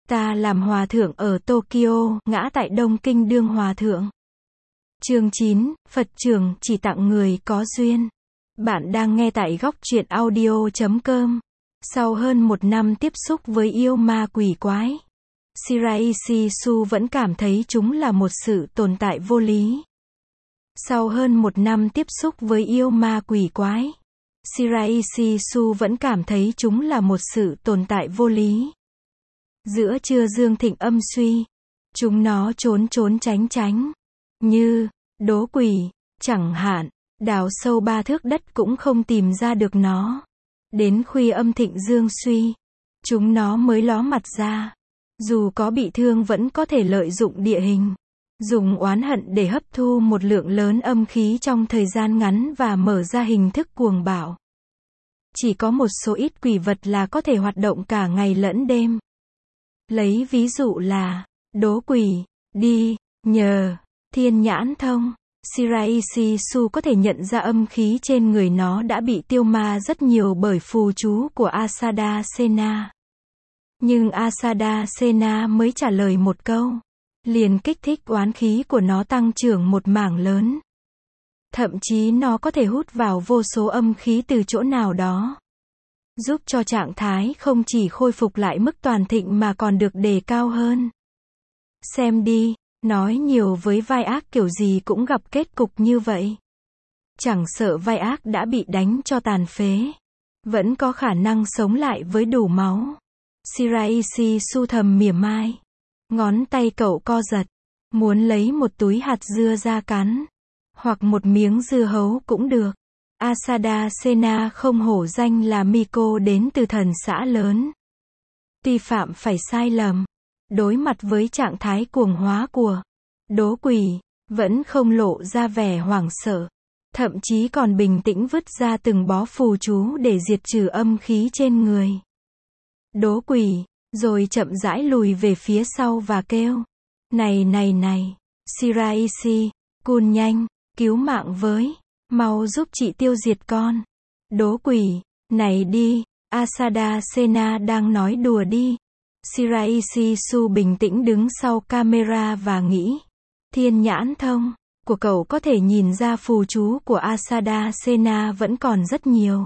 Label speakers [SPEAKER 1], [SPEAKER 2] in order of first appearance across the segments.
[SPEAKER 1] Ta làm hòa thượng ở Tokyo, ngã tại Đông Kinh đương hòa thượng. Chương 9, Phật trưởng chỉ tặng người có duyên. Bạn đang nghe tại góc truyện audio.com. Sau hơn một năm tiếp xúc với yêu ma quỷ quái, Shiraishi Su vẫn cảm thấy chúng là một sự tồn tại vô lý. Sau hơn một năm tiếp xúc với yêu ma quỷ quái, Shiraishi Su vẫn cảm thấy chúng là một sự tồn tại vô lý. Giữa trưa dương thịnh âm suy, chúng nó trốn trốn tránh tránh, như đố quỷ, chẳng hạn, đào sâu 3 thước đất cũng không tìm ra được nó. Đến khuya âm thịnh dương suy, chúng nó mới ló mặt ra. Dù có bị thương vẫn có thể lợi dụng địa hình, dùng oán hận để hấp thu một lượng lớn âm khí trong thời gian ngắn và mở ra hình thức cuồng bạo. Chỉ có một số ít quỷ vật là có thể hoạt động cả ngày lẫn đêm. Lấy ví dụ là đố quỷ, đi, nhờ, thiên nhãn thông. Shiraishi Su có thể nhận ra âm khí trên người nó đã bị tiêu ma rất nhiều bởi phù chú của Asada Sena. Nhưng Asada Sena mới trả lời một câu, liền kích thích oán khí của nó tăng trưởng một mảng lớn. Thậm chí nó có thể hút vào vô số âm khí từ chỗ nào đó, giúp cho trạng thái không chỉ khôi phục lại mức toàn thịnh mà còn được đề cao hơn. Xem đi, nói nhiều với vai ác kiểu gì cũng gặp kết cục như vậy. Chẳng sợ vai ác đã bị đánh cho tàn phế, vẫn có khả năng sống lại với đủ máu. Shiraishi Su thầm mỉa mai. Ngón tay cậu co giật, muốn lấy một túi hạt dưa ra cắn, hoặc một miếng dưa hấu cũng được. Asada Sena không hổ danh là Miko đến từ thần xã lớn. Tuy phạm phải sai lầm, đối mặt với trạng thái cuồng hóa của đố quỷ, vẫn không lộ ra vẻ hoảng sợ, thậm chí còn bình tĩnh vứt ra từng bó phù chú để diệt trừ âm khí trên người đố quỷ, rồi chậm rãi lùi về phía sau và kêu, này, Shiraishi, cun nhanh, cứu mạng với, mau giúp chị tiêu diệt con đố quỷ này đi. Asada Sena đang nói đùa đi. Shiraishi Su bình tĩnh đứng sau camera và nghĩ, thiên nhãn thông của cậu có thể nhìn ra phù chú của Asada Sena vẫn còn rất nhiều,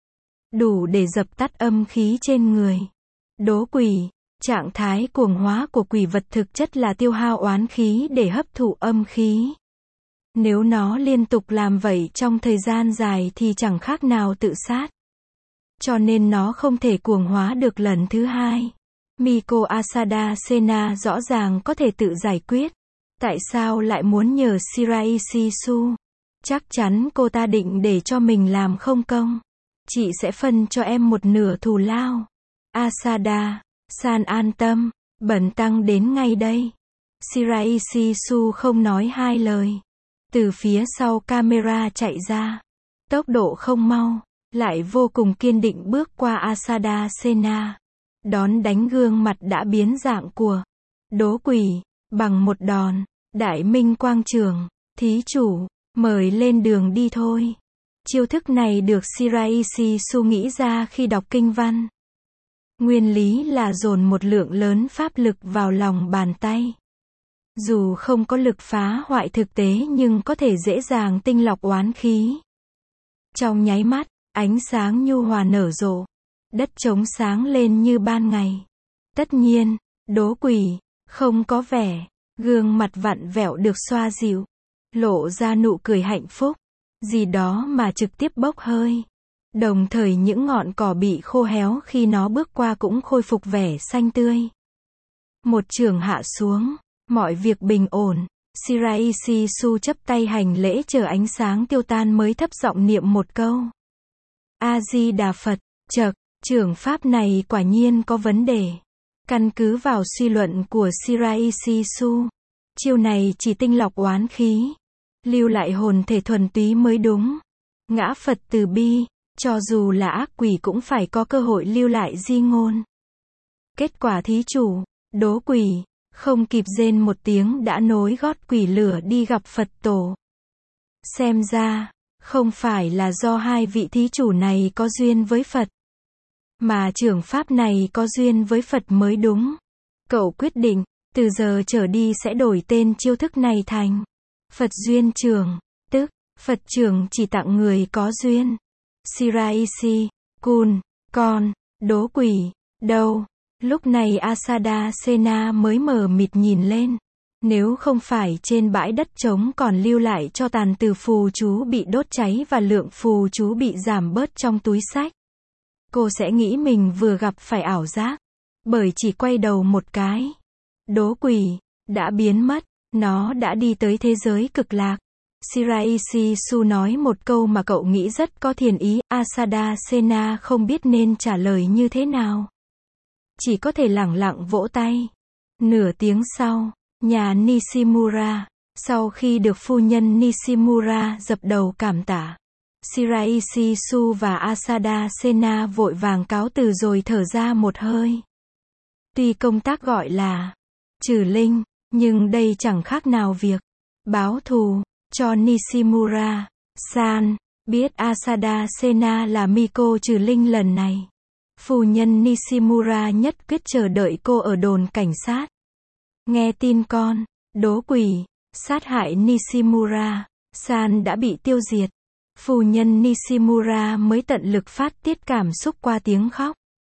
[SPEAKER 1] đủ để dập tắt âm khí trên người đố quỷ. Trạng thái cuồng hóa của quỷ vật thực chất là tiêu hao oán khí để hấp thụ âm khí. Nếu nó liên tục làm vậy trong thời gian dài thì chẳng khác nào tự sát. Cho nên nó không thể cuồng hóa được lần thứ hai. Miko Asada Sena rõ ràng có thể tự giải quyết. Tại sao lại muốn nhờ Shiraishi Su? Chắc chắn cô ta định để cho mình làm không công. Chị sẽ phân cho em một nửa thù lao. Asada san an tâm, bẩn tăng đến ngay đây. Shiraishi Su không nói hai lời. Từ phía sau camera chạy ra. Tốc độ không mau, lại vô cùng kiên định bước qua Asada Sena. Đón đánh gương mặt đã biến dạng của đố quỷ, bằng một đòn. Đại Minh Quang Trường, thí chủ, mời lên đường đi thôi. Chiêu thức này được Shiraishi Su nghĩ ra khi đọc kinh văn. Nguyên lý là dồn một lượng lớn pháp lực vào lòng bàn tay. Dù không có lực phá hoại thực tế nhưng có thể dễ dàng tinh lọc oán khí. Trong nháy mắt, ánh sáng nhu hòa nở rộ. Đất trống sáng lên như ban ngày. Tất nhiên, đố quỷ, không có vẻ, gương mặt vặn vẹo được xoa dịu. Lộ ra nụ cười hạnh phúc. Gì đó mà trực tiếp bốc hơi. Đồng thời những ngọn cỏ bị khô héo khi nó bước qua cũng khôi phục vẻ xanh tươi. Một chưởng hạ xuống, mọi việc bình ổn. Shiraishi Su chắp tay hành lễ chờ ánh sáng tiêu tan mới thấp giọng niệm một câu. A-di-đà Phật. Chậc, chưởng pháp này quả nhiên có vấn đề. Căn cứ vào suy luận của Shiraishi Su, chiêu này chỉ tinh lọc oán khí, lưu lại hồn thể thuần túy mới đúng. Ngã Phật từ bi, cho dù là ác quỷ cũng phải có cơ hội lưu lại di ngôn. Kết quả thí chủ, đố quỷ, không kịp rên một tiếng đã nối gót quỷ lửa đi gặp Phật tổ. Xem ra, không phải là do hai vị thí chủ này có duyên với Phật, mà chưởng pháp này có duyên với Phật mới đúng. Cậu quyết định, từ giờ trở đi sẽ đổi tên chiêu thức này thành Phật duyên trưởng, tức, Phật trưởng chỉ tặng người có duyên. Shiraisi, Kun, con, đố quỷ, đâu? Lúc này Asada Sena mới mờ mịt nhìn lên. Nếu không phải trên bãi đất trống còn lưu lại cho tàn từ phù chú bị đốt cháy và lượng phù chú bị giảm bớt trong túi xách, cô sẽ nghĩ mình vừa gặp phải ảo giác. Bởi chỉ quay đầu một cái, đố quỷ đã biến mất, nó đã đi tới thế giới cực lạc. Shiraisi Su nói một câu mà cậu nghĩ rất có thiền ý. Asada Sena không biết nên trả lời như thế nào, chỉ có thể lẳng lặng vỗ tay. Nửa tiếng sau, nhà Nishimura, sau khi được phu nhân Nishimura dập đầu cảm tạ, Shiraisi Su và Asada Sena vội vàng cáo từ rồi thở ra một hơi. Tuy công tác gọi là trừ linh, nhưng đây chẳng khác nào việc báo thù cho Nishimura san. Biết Asada Sena là Miko trừ linh lần này, phu nhân Nishimura nhất quyết chờ đợi cô ở đồn cảnh sát. Nghe tin con, đố quỷ, sát hại Nishimura san đã bị tiêu diệt, phu nhân Nishimura mới tận lực phát tiết cảm xúc qua tiếng khóc.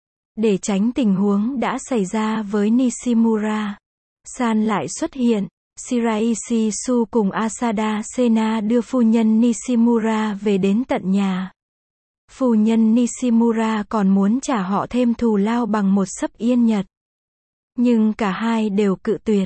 [SPEAKER 1] Để tránh tình huống đã xảy ra với Nishimura san lại xuất hiện, Shiraisi Su cùng Asada Sena đưa phu nhân Nishimura về đến tận nhà. Phu nhân Nishimura còn muốn trả họ thêm thù lao bằng một sấp yên nhật, nhưng cả hai đều cự tuyệt.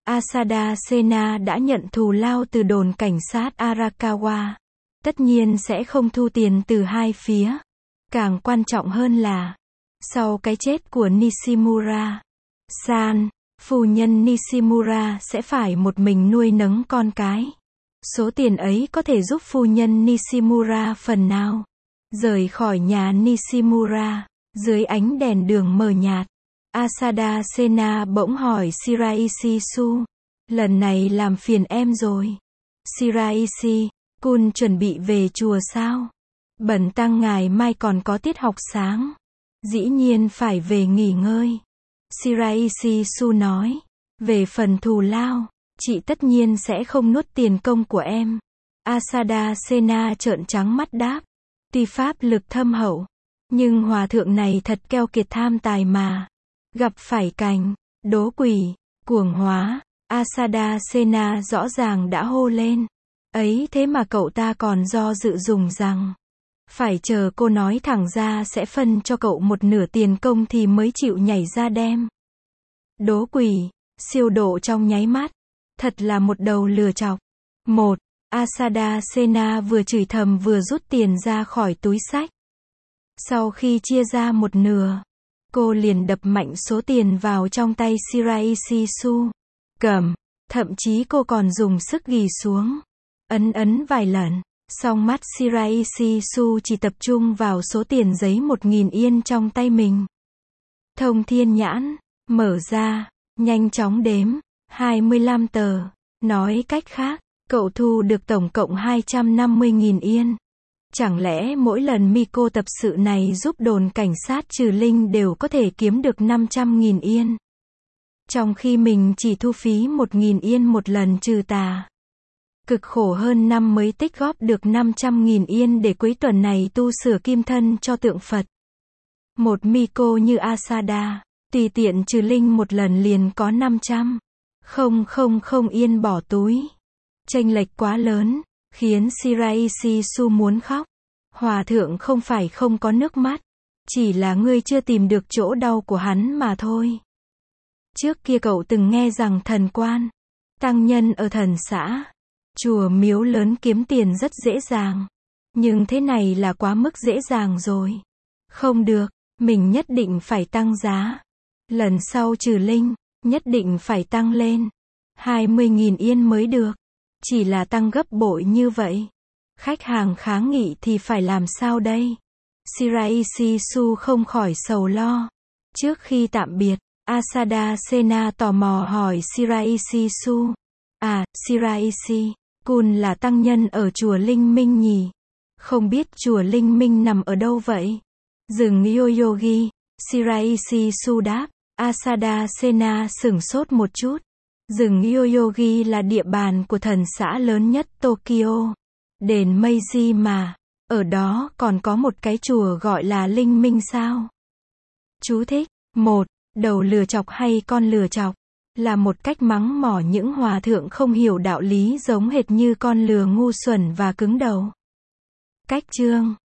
[SPEAKER 1] Asada Sena đã nhận thù lao từ đồn cảnh sát Arakawa, tất nhiên sẽ không thu tiền từ hai phía. Càng quan trọng hơn là, sau cái chết của Nishimura san, phu nhân Nishimura sẽ phải một mình nuôi nấng con cái. Số tiền ấy có thể giúp phu nhân Nishimura phần nào rời khỏi nhà Nishimura. Dưới ánh đèn đường mờ nhạt, Asada Sena bỗng hỏi Shiraisi Su, lần này làm phiền em rồi. Shiraisi, Kun chuẩn bị về chùa sao? Bần tăng ngày mai còn có tiết học sáng, dĩ nhiên phải về nghỉ ngơi. Shiraisi Su nói, về phần thù lao, chị tất nhiên sẽ không nuốt tiền công của em. Asada Sena trợn trắng mắt đáp, tuy pháp lực thâm hậu, nhưng hòa thượng này thật keo kiệt tham tài mà. Gặp phải cảnh đố quỷ, cuồng hóa, Asada Sena rõ ràng đã hô lên. Ấy thế mà cậu ta còn do dự dùng rằng phải chờ cô nói thẳng ra sẽ phân cho cậu một nửa tiền công thì mới chịu nhảy ra đem. Đố quỷ, siêu độ trong nháy mắt. Thật là một đầu lừa chọc. Một, Asada Sena vừa chửi thầm vừa rút tiền ra khỏi túi xách. Sau khi chia ra một nửa, cô liền đập mạnh số tiền vào trong tay Shiraisi Su. Cầm, thậm chí cô còn dùng sức ghì xuống, ấn vài lần. Song mắt Shiraisi Su chỉ tập trung vào số tiền giấy 1.000 yên trong tay mình. Thông thiên nhãn, mở ra, nhanh chóng đếm, 25 tờ. Nói cách khác, cậu thu được tổng cộng 250.000 yên. Chẳng lẽ mỗi lần Miko tập sự này giúp đồn cảnh sát trừ linh đều có thể kiếm được 500.000 yên? Trong khi mình chỉ thu phí 1.000 yên một lần trừ tà. Cực khổ hơn năm mới tích góp được 500.000 yên để cuối tuần này tu sửa kim thân cho tượng Phật. Một Miko như Asada, tùy tiện trừ linh một lần liền có 500.000 yên bỏ túi. Chênh lệch quá lớn, khiến Shiraisi Su muốn khóc. Hòa thượng không phải không có nước mắt, chỉ là ngươi chưa tìm được chỗ đau của hắn mà thôi. Trước kia cậu từng nghe rằng thần quan, tăng nhân ở thần xã, chùa miếu lớn kiếm tiền rất dễ dàng. Nhưng thế này là quá mức dễ dàng rồi. Không được, mình nhất định phải tăng giá. Lần sau trừ linh, nhất định phải tăng lên 20.000 yên mới được. Chỉ là tăng gấp bội như vậy, khách hàng kháng nghị thì phải làm sao đây? Shiraisi Su không khỏi sầu lo. Trước khi tạm biệt, Asada Sena tò mò hỏi Shiraisi Su. À, Shiraisi, Kun là tăng nhân ở chùa Linh Minh nhỉ? Không biết chùa Linh Minh nằm ở đâu vậy? Rừng Yoyogi, Shiraisi Su đáp. Asada Sena sửng sốt một chút. Rừng Yoyogi là địa bàn của thần xã lớn nhất Tokyo. Đền Meiji mà. Ở đó còn có một cái chùa gọi là Linh Minh sao? Chú thích. 1. Đầu lừa chọc hay con lừa chọc? Là một cách mắng mỏ những hòa thượng không hiểu đạo lý giống hệt như con lừa ngu xuẩn và cứng đầu. Cách chương